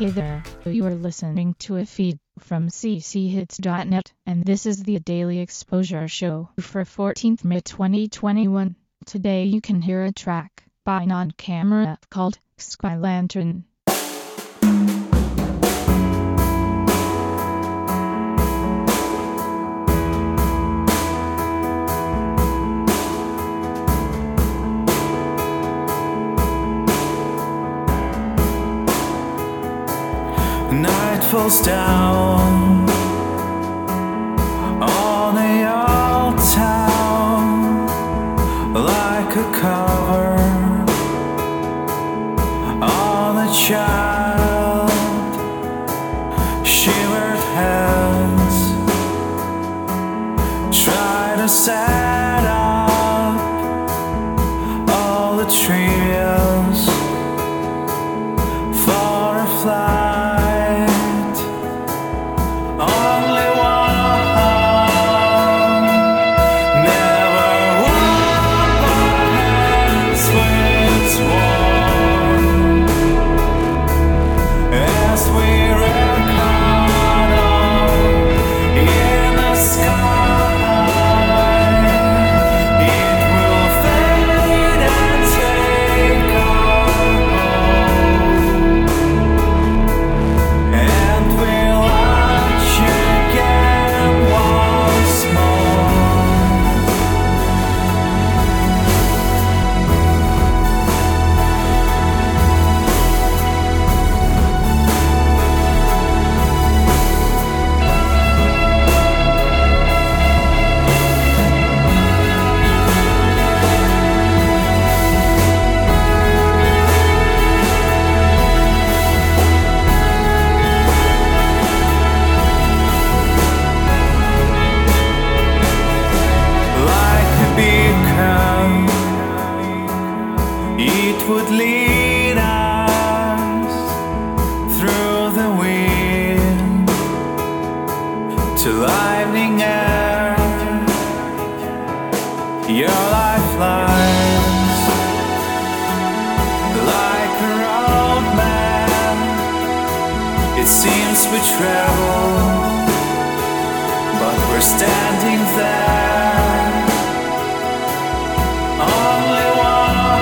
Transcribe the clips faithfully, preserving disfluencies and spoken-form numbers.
Hey there, you are listening to a feed from c c hits dot net, and this is the Daily Exposure Show for fourteenth May twenty twenty-one. Today you can hear a track by Non-Camera called Sky Lantern. Night falls down on the old town like a cover on a child. Shivered hands try to set up all the trios for a flight. It would lead us through the wind to lightning air, your lifelines, like a roadmap. It seems we travel, but we're standing there. Only one.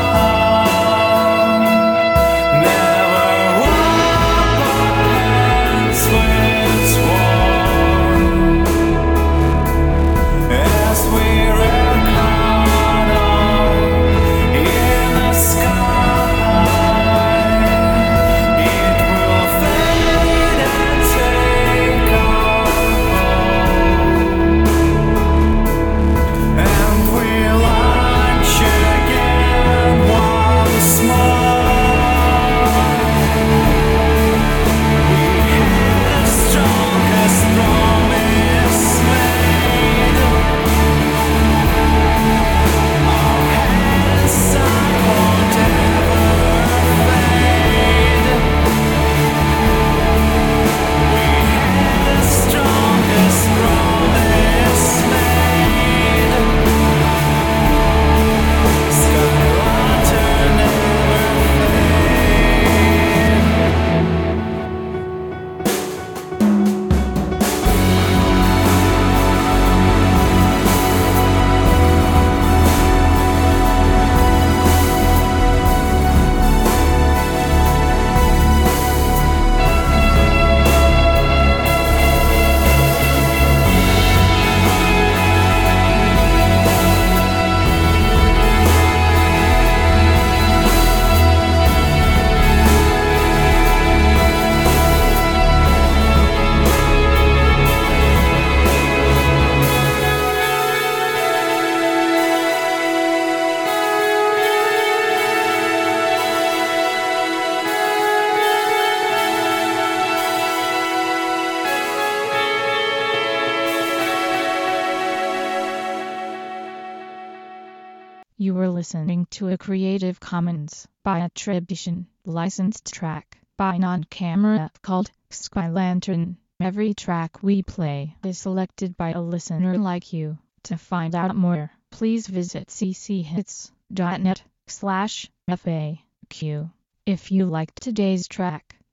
You were listening to a Creative Commons by attribution, licensed track by Non-Camera called Sky Lantern. Every track we play is selected by a listener like you. To find out more, please visit c c hits dot net slash F A Q. If you liked today's track,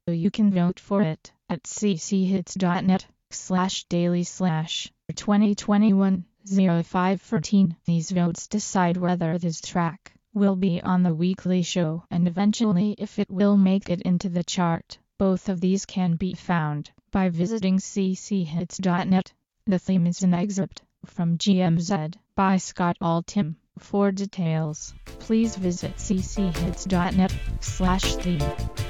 You can vote for it at cchits.net slash daily slash twenty twenty-one oh five fourteen. These votes decide whether this track will be on the weekly show and eventually if it will make it into the chart. Both of these can be found by visiting cchits.net. The theme is an excerpt from G M Z by Scott Altham. For details, please visit cchits.net slash theme.